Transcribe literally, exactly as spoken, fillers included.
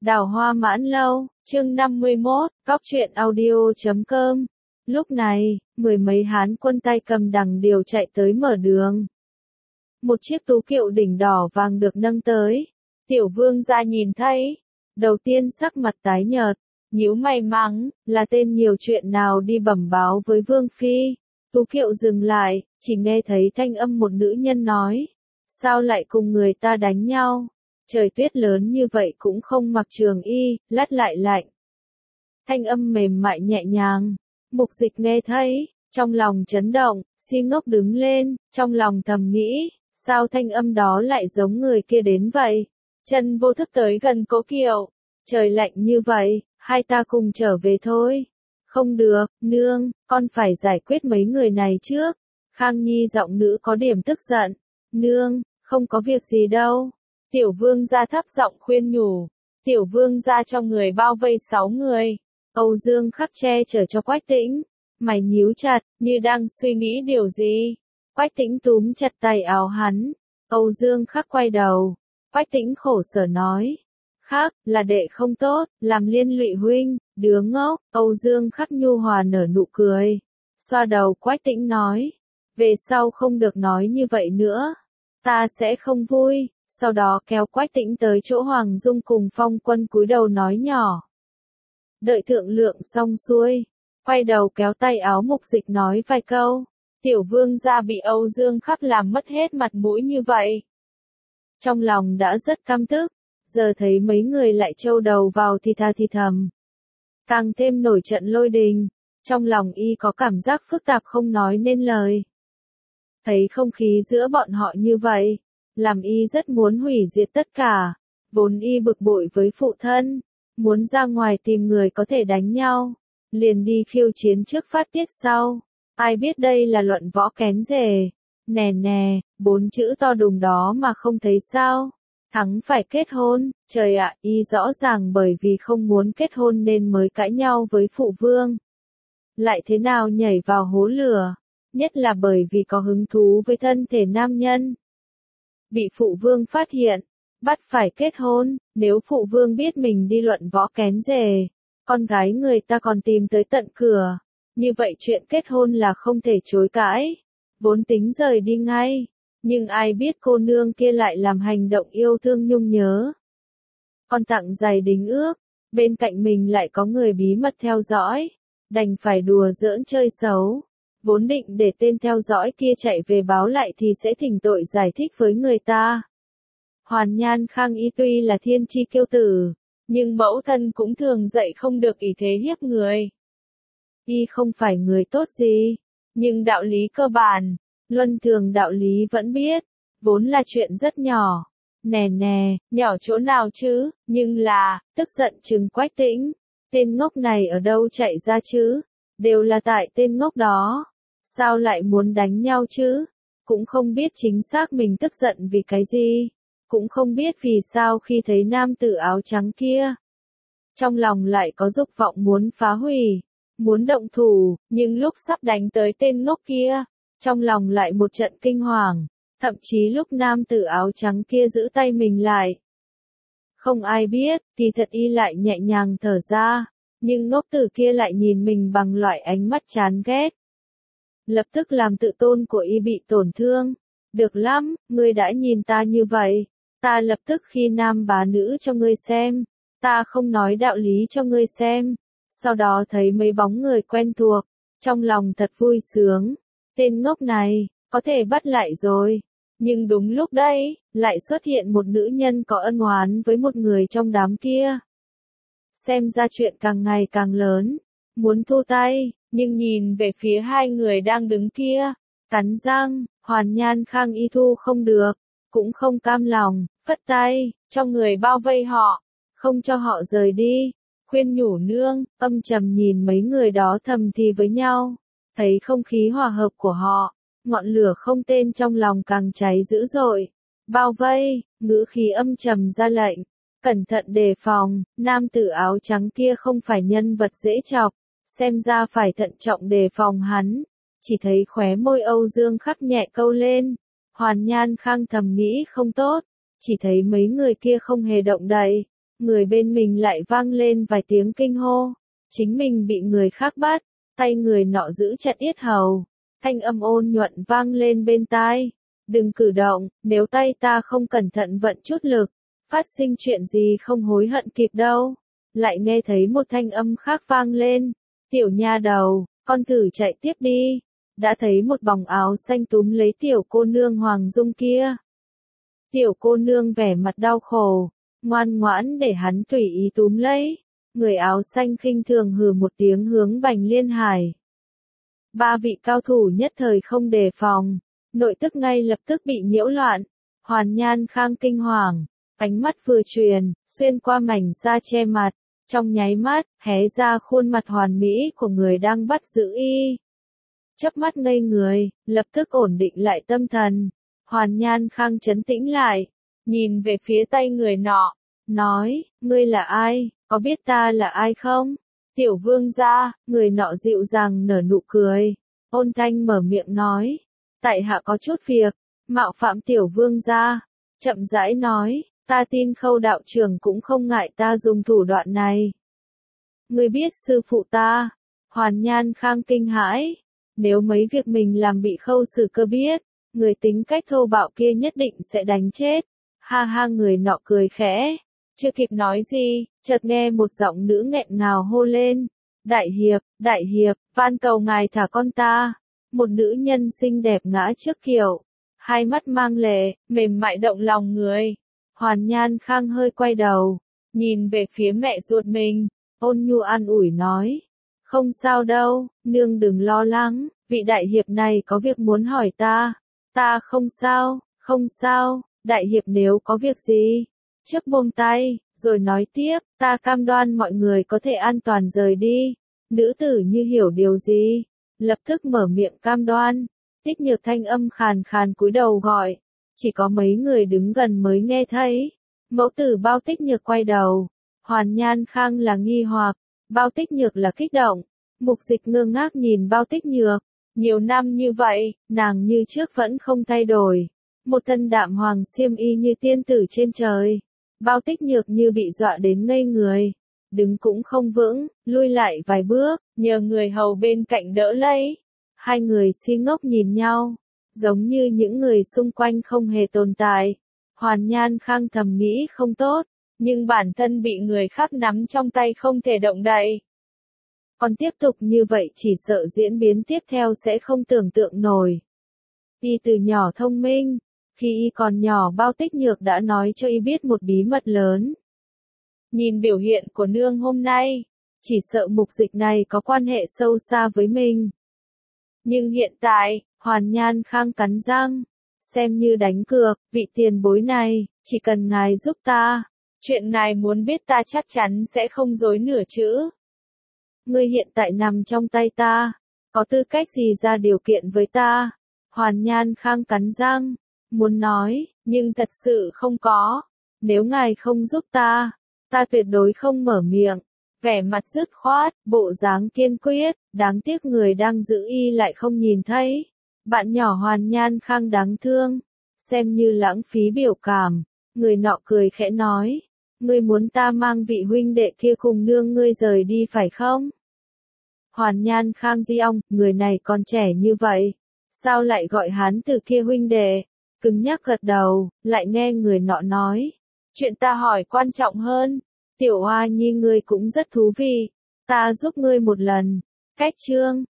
Đào Hoa Mãn Lâu, chương năm mươi mốt, cóc truyện audio chấm com. Lúc này, mười mấy hán quân tay cầm đằng điều chạy tới mở đường. Một chiếc tú kiệu đỉnh đỏ vàng được nâng tới. Tiểu vương gia nhìn thấy. Đầu tiên sắc mặt tái nhợt, nhíu mày mắng, là tên nhiều chuyện nào đi bẩm báo với vương phi. Tú kiệu dừng lại, chỉ nghe thấy thanh âm một nữ nhân nói. Sao lại cùng người ta đánh nhau? Trời tuyết lớn như vậy cũng không mặc trường y, lát lại lạnh. Thanh âm mềm mại nhẹ nhàng. Mục Dịch nghe thấy, trong lòng chấn động, si ngốc đứng lên, trong lòng thầm nghĩ, sao thanh âm đó lại giống người kia đến vậy? Chân vô thức tới gần Cố Kiệu, trời lạnh như vậy, hai ta cùng trở về thôi. Không được, nương, con phải giải quyết mấy người này trước. Khang Nhi giọng nữ có điểm tức giận. Nương, không có việc gì đâu. Tiểu vương gia thấp giọng khuyên nhủ. Tiểu vương gia cho người bao vây sáu người. Âu Dương Khắc che chở cho Quách Tĩnh. Mày nhíu chặt, như đang suy nghĩ điều gì. Quách Tĩnh túm chặt tay áo hắn. Âu Dương Khắc quay đầu. Quách Tĩnh khổ sở nói. Khắc, là đệ không tốt, làm liên lụy huynh, đứa ngốc. Âu Dương Khắc nhu hòa nở nụ cười. Xoa đầu Quách Tĩnh nói. Về sau không được nói như vậy nữa. Ta sẽ không vui. Sau đó kéo Quách Tĩnh tới chỗ Hoàng Dung cùng Phong Quân cúi đầu nói nhỏ. Đợi thượng lượng xong xuôi, quay đầu kéo tay áo Mục Dịch nói vài câu. Tiểu vương gia bị Âu Dương Khắc làm mất hết mặt mũi như vậy. Trong lòng đã rất căm tức, giờ thấy mấy người lại trâu đầu vào thì tha thì thầm. Càng thêm nổi trận lôi đình, trong lòng y có cảm giác phức tạp không nói nên lời. Thấy không khí giữa bọn họ như vậy, làm y rất muốn hủy diệt tất cả, vốn y bực bội với phụ thân, muốn ra ngoài tìm người có thể đánh nhau, liền đi khiêu chiến trước phát tiết sau. Ai biết đây là luận võ kén rể, nè nè, bốn chữ to đùng đó mà không thấy sao, thắng phải kết hôn, trời ạ, y rõ ràng bởi vì không muốn kết hôn nên mới cãi nhau với phụ vương. Lại thế nào nhảy vào hố lửa, nhất là bởi vì có hứng thú với thân thể nam nhân. Bị phụ vương phát hiện, bắt phải kết hôn, nếu phụ vương biết mình đi luận võ kén rể, con gái người ta còn tìm tới tận cửa, như vậy chuyện kết hôn là không thể chối cãi, vốn tính rời đi ngay, nhưng ai biết cô nương kia lại làm hành động yêu thương nhung nhớ. Con tặng giày đính ước, bên cạnh mình lại có người bí mật theo dõi, đành phải đùa giỡn chơi xấu. Vốn định để tên theo dõi kia chạy về báo lại thì sẽ thỉnh tội giải thích với người ta. Hoàn Nhan Khang y tuy là thiên chi kiêu tử, nhưng mẫu thân cũng thường dạy không được ý thế hiếp người. Y không phải người tốt gì, nhưng đạo lý cơ bản, luân thường đạo lý vẫn biết, vốn là chuyện rất nhỏ. Nè nè, nhỏ chỗ nào chứ, nhưng là, tức giận trừng Quách Tĩnh, tên ngốc này ở đâu chạy ra chứ, đều là tại tên ngốc đó. Sao lại muốn đánh nhau chứ? Cũng không biết chính xác mình tức giận vì cái gì. Cũng không biết vì sao khi thấy nam tử áo trắng kia. Trong lòng lại có dục vọng muốn phá hủy, muốn động thủ, nhưng lúc sắp đánh tới tên ngốc kia, trong lòng lại một trận kinh hoàng, thậm chí lúc nam tử áo trắng kia giữ tay mình lại. Không ai biết, thì thật y lại nhẹ nhàng thở ra, nhưng ngốc tử kia lại nhìn mình bằng loại ánh mắt chán ghét. Lập tức làm tự tôn của y bị tổn thương. Được lắm, ngươi đã nhìn ta như vậy. Ta lập tức khi nam bá nữ cho ngươi xem. Ta không nói đạo lý cho ngươi xem. Sau đó thấy mấy bóng người quen thuộc. Trong lòng thật vui sướng. Tên ngốc này, có thể bắt lại rồi. Nhưng đúng lúc đây, lại xuất hiện một nữ nhân có ân oán với một người trong đám kia. Xem ra chuyện càng ngày càng lớn. Muốn thu tay. Nhưng nhìn về phía hai người đang đứng kia, cắn răng, Hoàn Nhan Khang y thu không được, cũng không cam lòng, phất tay, cho người bao vây họ, không cho họ rời đi, khuyên nhủ nương, âm trầm nhìn mấy người đó thầm thì với nhau, thấy không khí hòa hợp của họ, ngọn lửa không tên trong lòng càng cháy dữ dội, bao vây, ngữ khí âm trầm ra lệnh, cẩn thận đề phòng, nam tử áo trắng kia không phải nhân vật dễ chọc. Xem ra phải thận trọng đề phòng hắn, chỉ thấy khóe môi Âu Dương Khắc nhẹ câu lên, Hoàn Nhan Khang thầm nghĩ không tốt, chỉ thấy mấy người kia không hề động đậy, người bên mình lại vang lên vài tiếng kinh hô. Chính mình bị người khác bắt, tay người nọ giữ chặt yết hầu. Thanh âm ôn nhuận vang lên bên tai. Đừng cử động, nếu tay ta không cẩn thận vận chút lực, phát sinh chuyện gì không hối hận kịp đâu. Lại nghe thấy một thanh âm khác vang lên. Tiểu nha đầu, con thử chạy tiếp đi. Đã thấy một bóng áo xanh túm lấy tiểu cô nương Hoàng Dung kia. Tiểu cô nương vẻ mặt đau khổ, ngoan ngoãn để hắn tùy ý túm lấy. Người áo xanh khinh thường hừ một tiếng hướng Bành Liên Hải. Ba vị cao thủ nhất thời không đề phòng, nội tức ngay lập tức bị nhiễu loạn. Hoàn Nhan Khang kinh hoàng, ánh mắt vừa truyền, xuyên qua mảnh da che mặt, trong nháy mắt, hé ra khuôn mặt hoàn mỹ của người đang bắt giữ y. Chớp mắt ngây người, lập tức ổn định lại tâm thần. Hoàn Nhan Khang trấn tĩnh lại, nhìn về phía tay người nọ, nói, ngươi là ai, có biết ta là ai không? Tiểu vương gia, người nọ dịu dàng nở nụ cười, ôn thanh mở miệng nói, tại hạ có chút việc, mạo phạm tiểu vương gia, chậm rãi nói, ta tin Khâu đạo trưởng cũng không ngại ta dùng thủ đoạn này. Ngươi biết sư phụ ta? Hoàn Nhan Khang kinh hãi, nếu mấy việc mình làm bị Khâu Sử Cơ biết, người tính cách thô bạo kia nhất định sẽ đánh chết. Ha ha, người nọ cười khẽ, chưa kịp nói gì, chợt nghe một giọng nữ nghẹn ngào hô lên, đại hiệp, đại hiệp, van cầu ngài thả con ta. Một nữ nhân xinh đẹp ngã trước kiệu, hai mắt mang lệ, mềm mại động lòng người. Hoàn Nhan Khang hơi quay đầu, nhìn về phía mẹ ruột mình, ôn nhu an ủi nói, không sao đâu, nương đừng lo lắng, vị đại hiệp này có việc muốn hỏi ta. Ta không sao, không sao, đại hiệp nếu có việc gì, trước buông tay, rồi nói tiếp, ta cam đoan mọi người có thể an toàn rời đi. Nữ tử như hiểu điều gì, lập tức mở miệng cam đoan. Tích Nhược thanh âm khàn khàn cúi đầu gọi, chỉ có mấy người đứng gần mới nghe thấy. Mẫu tử Bao Tích Nhược quay đầu, Hoàn Nhan Khang là nghi hoặc, Bao Tích Nhược là kích động. Mục Dịch ngơ ngác nhìn Bao Tích Nhược, nhiều năm như vậy, nàng như trước vẫn không thay đổi. Một thân đạm hoàng xiêm y như tiên tử trên trời. Bao Tích Nhược như bị dọa đến ngây người, đứng cũng không vững, lui lại vài bước, nhờ người hầu bên cạnh đỡ lấy. Hai người si ngốc nhìn nhau, giống như những người xung quanh không hề tồn tại. Hoàn Nhan Khang thầm nghĩ không tốt, nhưng bản thân bị người khác nắm trong tay không thể động đậy. Còn tiếp tục như vậy chỉ sợ diễn biến tiếp theo sẽ không tưởng tượng nổi. Y từ nhỏ thông minh, khi y còn nhỏ Bao Tích Nhược đã nói cho y biết một bí mật lớn. Nhìn biểu hiện của nương hôm nay, chỉ sợ Mục Dịch này có quan hệ sâu xa với mình. Nhưng hiện tại, Hoàn Nhan Khang cắn răng, xem như đánh cược, vị tiền bối này, chỉ cần ngài giúp ta, chuyện ngài muốn biết ta chắc chắn sẽ không dối nửa chữ. Ngươi hiện tại nằm trong tay ta, có tư cách gì ra điều kiện với ta? Hoàn Nhan Khang cắn răng, muốn nói, nhưng thật sự không có. Nếu ngài không giúp ta, ta tuyệt đối không mở miệng. Vẻ mặt dứt khoát, bộ dáng kiên quyết, đáng tiếc người đang giữ y lại không nhìn thấy. Bạn nhỏ Hoàn Nhan Khang đáng thương, xem như lãng phí biểu cảm. Người nọ cười khẽ nói, ngươi muốn ta mang vị huynh đệ kia cùng nương ngươi rời đi phải không? Hoàn Nhan Khang di ong, người này còn trẻ như vậy, sao lại gọi hắn từ kia huynh đệ? Cứng nhắc gật đầu, lại nghe người nọ nói, chuyện ta hỏi quan trọng hơn, tiểu Hoa Nhi ngươi cũng rất thú vị, ta giúp ngươi một lần. Cách chương